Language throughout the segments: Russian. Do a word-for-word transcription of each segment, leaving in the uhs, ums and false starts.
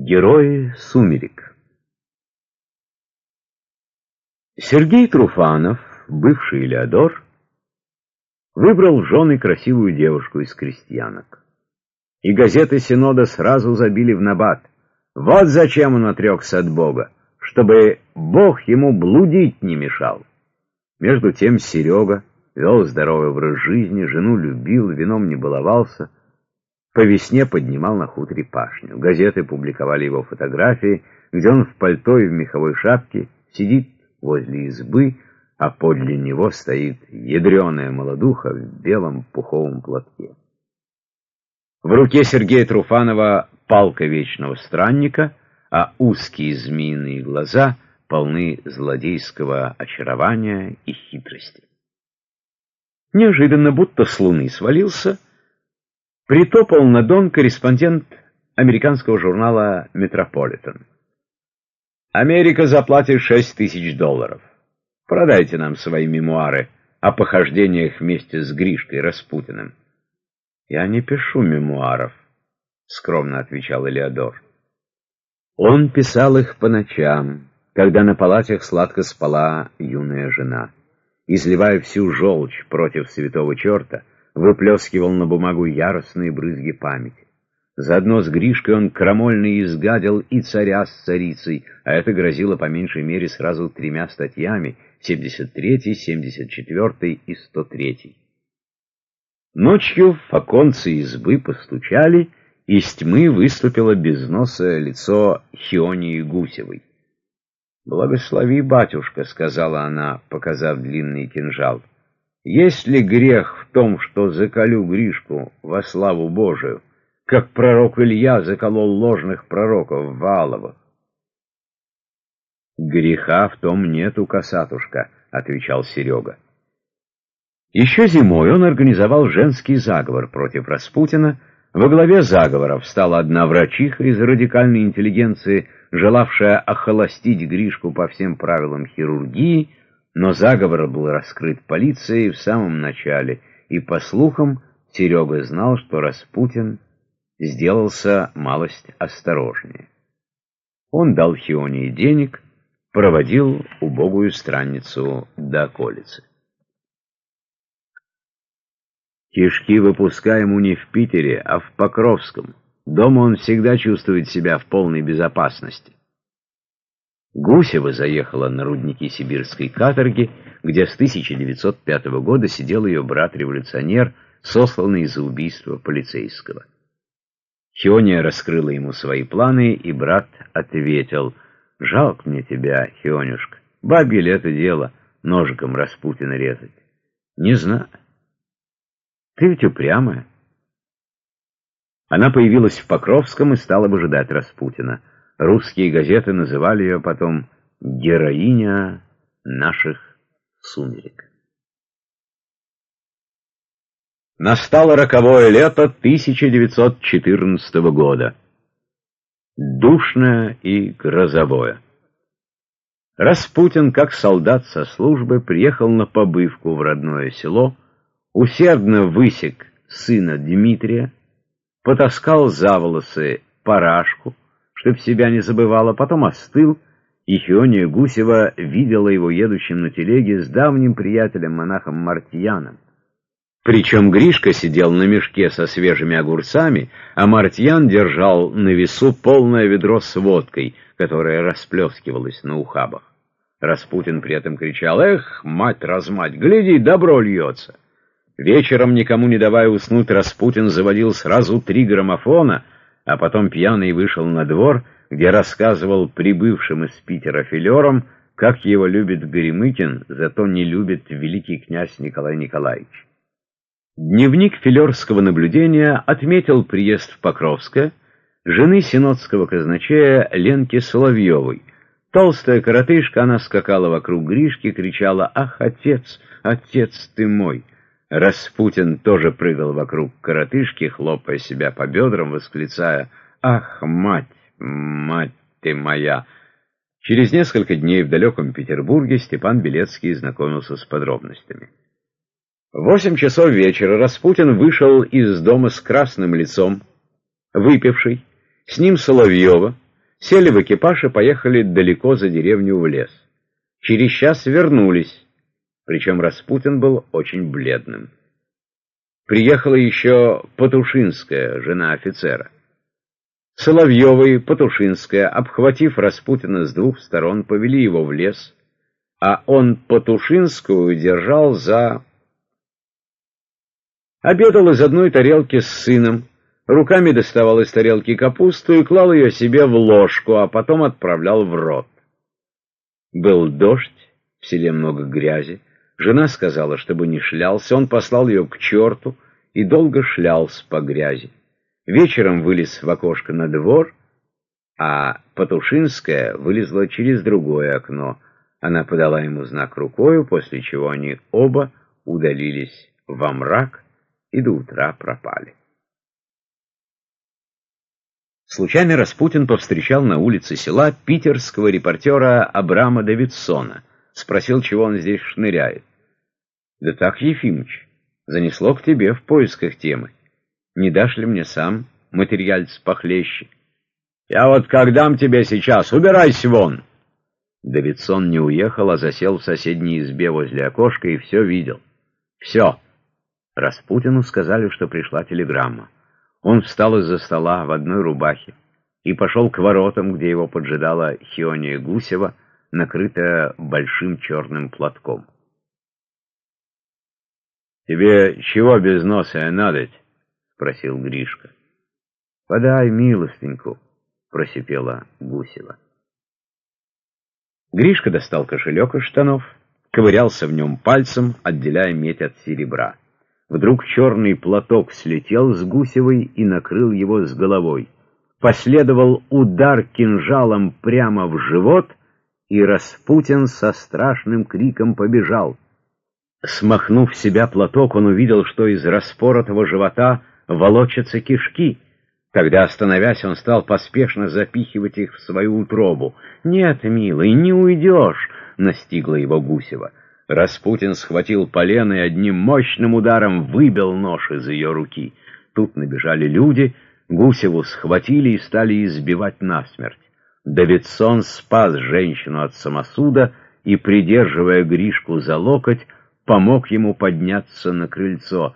Герои «Сумерек». Сергей Труфанов, бывший Элеодор, выбрал в жены красивую девушку из крестьянок. И газеты Синода сразу забили в набат. Вот зачем он отрекся от Бога, чтобы Бог ему блудить не мешал. Между тем Серега вел здоровый образ жизни, жену любил, вином не баловался, по весне поднимал на хуторе пашню. Газеты публиковали его фотографии, где он в пальто и в меховой шапке сидит возле избы, а подле него стоит ядреная молодуха в белом пуховом платке. В руке Сергея Труфанова палка вечного странника, а узкие змеиные глаза полны злодейского очарования и хитрости. Неожиданно, будто с луны свалился, притопал на дон корреспондент американского журнала «Метрополитен». «Америка заплатит шесть тысяч долларов. Продайте нам свои мемуары о похождениях вместе с Гришкой Распутиным». «Я не пишу мемуаров», — скромно отвечал Элеодор. Он писал их по ночам, когда на палатях сладко спала юная жена. Изливая всю желчь против святого черта, выплескивал на бумагу яростные брызги памяти. Заодно с Гришкой он крамольно изгадил и царя с царицей, а это грозило по меньшей мере сразу тремя статьями — семьдесят третьей, семьдесят четвёртой и сто третьей. Ночью в оконце избы постучали, и из тьмы выступило без носа лицо Хионии Гусевой. «Благослови, батюшка», — сказала она, показав длинный кинжал. «Есть ли грех в том, что заколю Гришку во славу Божию, как пророк Илья заколол ложных пророков Вааловых?» «Греха в том нету, косатушка», — отвечал Серега. Еще зимой он организовал женский заговор против Распутина. Во главе заговора встала одна врачиха из радикальной интеллигенции, желавшая охолостить Гришку по всем правилам хирургии, но заговор был раскрыт полицией в самом начале, и, по слухам, Серега знал, что Распутин сделался малость осторожнее. Он дал Хионии денег, проводил убогую странницу до околицы. «Кишки выпускаем ему не в Питере, а в Покровском. Дома он всегда чувствует себя в полной безопасности». Гусева заехала на рудники сибирской каторги, где с тысяча девятьсот пятого года сидел ее брат-революционер, сосланный за убийство полицейского. Хиония раскрыла ему свои планы, и брат ответил: «Жалко мне тебя, Хионюшка, бабье ли это дело ножиком Распутина резать? Не знаю. Ты ведь упрямая». Она появилась в Покровском и стала выжидать Распутина. Русские газеты называли ее потом «героиня наших сумерек». Настало роковое лето тысяча девятьсот четырнадцатого года. Душное и грозовое. Распутин, как солдат со службы, приехал на побывку в родное село, усердно высек сына Дмитрия, потаскал за волосы Парашку, чтоб себя не забывала, потом остыл, и Хиония Гусева видела его едущим на телеге с давним приятелем-монахом Мартьяном. Причем Гришка сидел на мешке со свежими огурцами, а Мартьян держал на весу полное ведро с водкой, которое расплескивалось на ухабах. Распутин при этом кричал: «Эх, мать-размать, гляди, добро льется!» Вечером, никому не давая уснуть, Распутин заводил сразу три граммофона, а потом пьяный вышел на двор, где рассказывал прибывшим из Питера филерам, как его любит Горемыкин, зато не любит великий князь Николай Николаевич. Дневник филерского наблюдения отметил приезд в Покровское жены синодского казначея Ленки Соловьевой. Толстая коротышка, она скакала вокруг Гришки, кричала: «Ах, отец, отец ты мой!» Распутин тоже прыгал вокруг коротышки, хлопая себя по бедрам, восклицая: «Ах, мать, мать ты моя!» Через несколько дней в далеком Петербурге Степан Белецкий знакомился с подробностями. В восемь часов вечера Распутин вышел из дома с красным лицом, выпивший, с ним Соловьева, Сели в экипаж и поехали далеко за деревню в лес. Через час вернулись, причем Распутин был очень бледным. Приехала еще Патушинская, жена офицера. Соловьева и Патушинская, обхватив Распутина с двух сторон, повели его в лес, а он Патушинскую держал за... Обедал из одной тарелки с сыном, руками доставал из тарелки капусту и клал ее себе в ложку, а потом отправлял в рот. Был дождь, в селе много грязи. Жена сказала, чтобы не шлялся, он послал ее к черту и долго шлялся по грязи. Вечером вылез в окошко на двор, а Патушинская вылезла через другое окно. Она подала ему знак рукою, после чего они оба удалились во мрак и до утра пропали. Случайно Распутин повстречал на улице села питерского репортера Абрама Давидсона. Спросил, чего он здесь шныряет. «Да так, Ефимыч, занесло к тебе в поисках темы. Не дашь ли мне сам материальц похлеще?» «Я вот как дам тебе сейчас, убирайся вон!» Давидсон не уехал, а засел в соседней избе возле окошка и все видел. Все. Распутину сказали, что пришла телеграмма. Он встал из-за стола в одной рубахе и пошел к воротам, где его поджидала Хиония Гусева, накрытая большим черным платком. «Тебе чего без носа надоть?» — спросил Гришка. «Подай милостеньку», — просипела Гусева. Гришка достал кошелек из штанов, ковырялся в нем пальцем, отделяя медь от серебра. Вдруг черный платок слетел с Гусевой и накрыл его с головой. Последовал удар кинжалом прямо в живот, и Распутин со страшным криком побежал. Смахнув с себя платок, он увидел, что из распоротого живота волочатся кишки. Тогда, остановясь, он стал поспешно запихивать их в свою утробу. «Нет, милый, не уйдешь!» — настигла его Гусева. Распутин схватил полено и одним мощным ударом выбил нож из ее руки. Тут набежали люди, Гусеву схватили и стали избивать насмерть. Давидсон спас женщину от самосуда и, придерживая Гришку за локоть, помог ему подняться на крыльцо.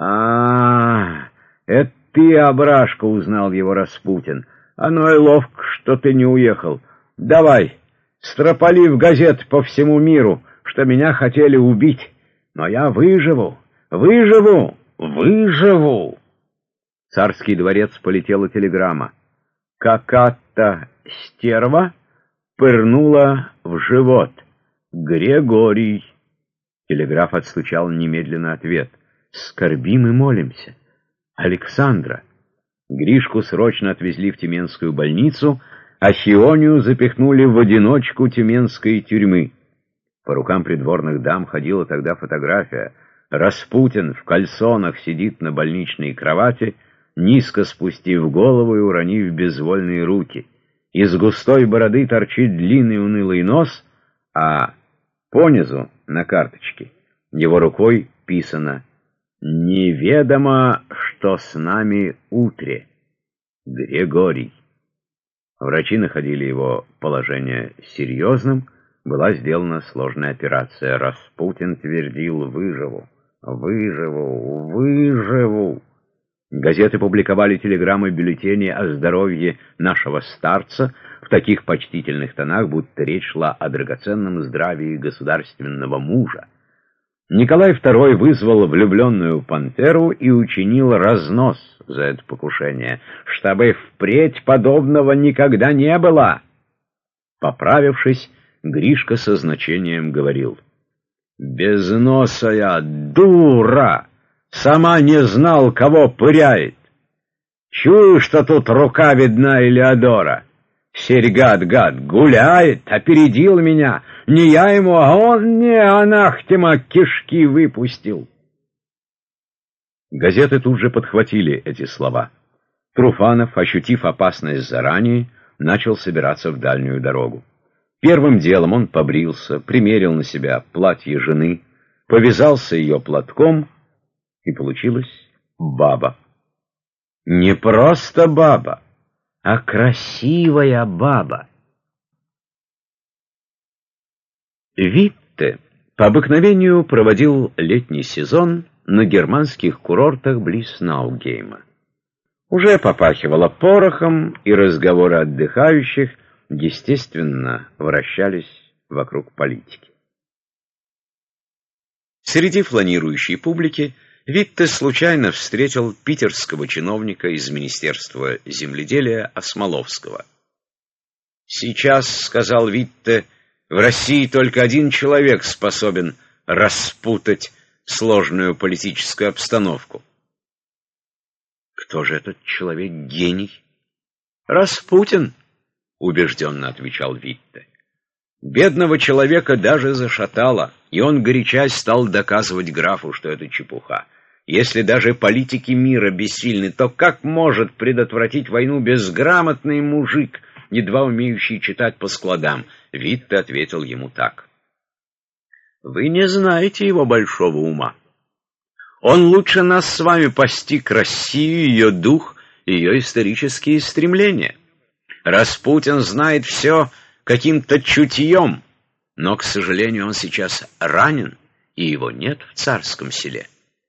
«А, это ты, Абрашка!» — узнал его Распутин. «Оно и ловко, что ты не уехал. Давай, стропали в газет по всему миру, что меня хотели убить, но я выживу, выживу, выживу!» В Царский дворец полетела телеграмма. «Какая-то стерва пырнула в живот. Григорий». Телеграф отстучал немедленно ответ. «Скорбим и молимся. Александра». Гришку срочно отвезли в Тюменскую больницу, а Хионию запихнули в одиночку тюменской тюрьмы. По рукам придворных дам ходила тогда фотография. Распутин в кальсонах сидит на больничной кровати, низко спустив голову и уронив безвольные руки. Из густой бороды торчит длинный унылый нос, а понизу на карточке его рукой писано «Неведомо, что с нами утре. Григорий». Врачи находили его положение серьезным. Была сделана сложная операция. Распутин твердил: «Выживу, выживу, выживу». Газеты публиковали телеграммы, бюллетени о здоровье нашего старца в таких почтительных тонах, будто речь шла о драгоценном здравии государственного мужа. Николай второй вызвал влюбленную пантеру и учинил разнос за это покушение, чтобы впредь подобного никогда не было. Поправившись, Гришка со значением говорил: «Безносая дура! Сама не знал, кого пыряет. Чую, что тут рука видна Элеодора. Серьгат-гад гуляет, опередил меня. Не я ему, а он мне анахтема кишки выпустил». Газеты тут же подхватили эти слова. Труфанов, ощутив опасность заранее, начал собираться в дальнюю дорогу. Первым делом он побрился, примерил на себя платье жены, повязался ее платком, и получилась баба. Не просто баба, а красивая баба. Витте по обыкновению проводил летний сезон на германских курортах близ Наугейма. Уже попахивало порохом, и разговоры отдыхающих, естественно, вращались вокруг политики. Среди фланирующей публики Витте случайно встретил питерского чиновника из Министерства земледелия Осмоловского. «Сейчас, — сказал Витте, — в России только один человек способен распутать сложную политическую обстановку». «Кто же этот человек, гений?» «Распутин», — убежденно отвечал Витте. Бедного человека даже зашатало, и он горячась стал доказывать графу, что это чепуха. Если даже политики мира бессильны, то как может предотвратить войну безграмотный мужик, едва умеющий читать по складам? Витте ответил ему так: «Вы не знаете его большого ума. Он лучше нас с вами постиг Россию, ее дух, ее исторические стремления. Распутин знает все каким-то чутьем, но, к сожалению, он сейчас ранен, и его нет в царском селе».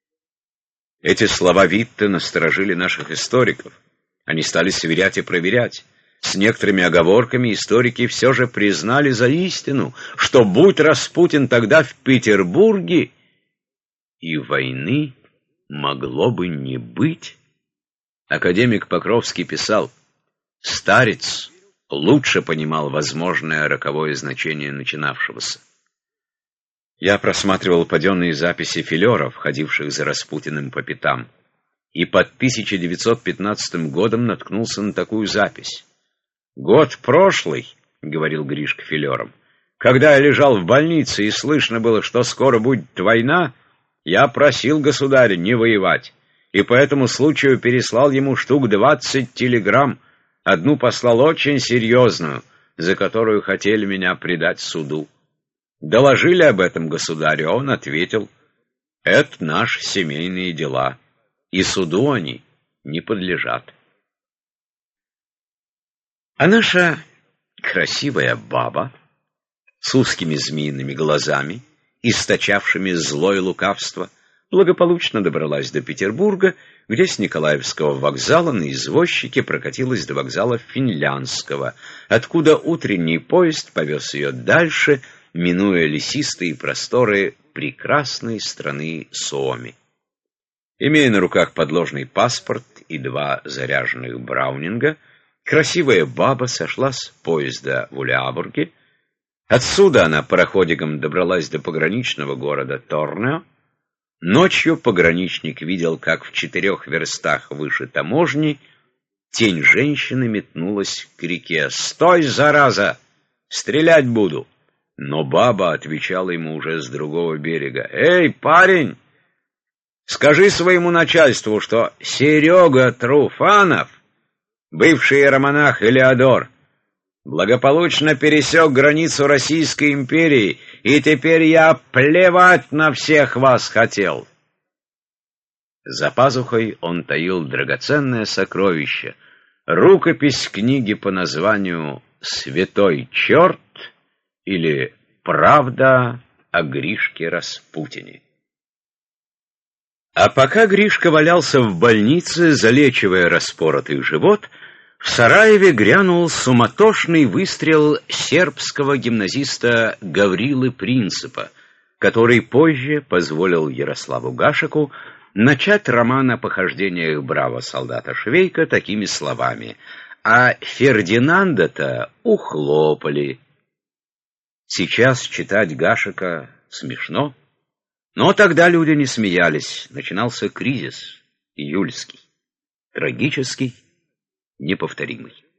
Эти слова Витте насторожили наших историков. Они стали сверять и проверять. С некоторыми оговорками историки все же признали за истину, что будь Распутин тогда в Петербурге, и войны могло бы не быть. Академик Покровский писал: «Старец лучше понимал возможное роковое значение начинавшегося». Я просматривал паденные записи филеров, ходивших за Распутиным по пятам, и под тысяча девятьсот пятнадцатым годом наткнулся на такую запись. «Год прошлый, — говорил Гришка филером, — когда я лежал в больнице и слышно было, что скоро будет война, я просил государя не воевать, и по этому случаю переслал ему штук двадцать телеграмм. Одну послал очень серьезную, за которую хотели меня предать суду. Доложили об этом государю, а он ответил: это наши семейные дела, и суду они не подлежат». А наша красивая баба с узкими змеиными глазами, источавшими злое лукавство, благополучно добралась до Петербурга, где с Николаевского вокзала на извозчике прокатилась до вокзала Финляндского, откуда утренний поезд повез ее дальше, минуя лесистые просторы прекрасной страны Суоми. Имея на руках подложный паспорт и два заряженных браунинга, красивая баба сошла с поезда в Улябурге. Отсюда она пароходиком добралась до пограничного города Торнео. Ночью пограничник видел, как в четырех верстах выше таможни тень женщины метнулась к реке. «Стой, зараза! Стрелять буду!» Но баба отвечала ему уже с другого берега: «Эй, парень, скажи своему начальству, что Серега Труфанов, бывший иеромонах Элеодор, благополучно пересек границу Российской империи, и теперь я плевать на всех вас хотел». За пазухой он таил драгоценное сокровище, рукопись книги по названию «Святой черт» или «Правда о Гришке Распутине». А пока Гришка валялся в больнице, залечивая распоротый живот, в Сараеве грянул суматошный выстрел сербского гимназиста Гаврилы Принципа, который позже позволил Ярославу Гашеку начать роман о похождениях бравого солдата Швейка такими словами: «А Фердинанда-то ухлопали». Сейчас читать Гашека смешно, но тогда люди не смеялись. Начинался кризис, июльский, трагический, неповторимый.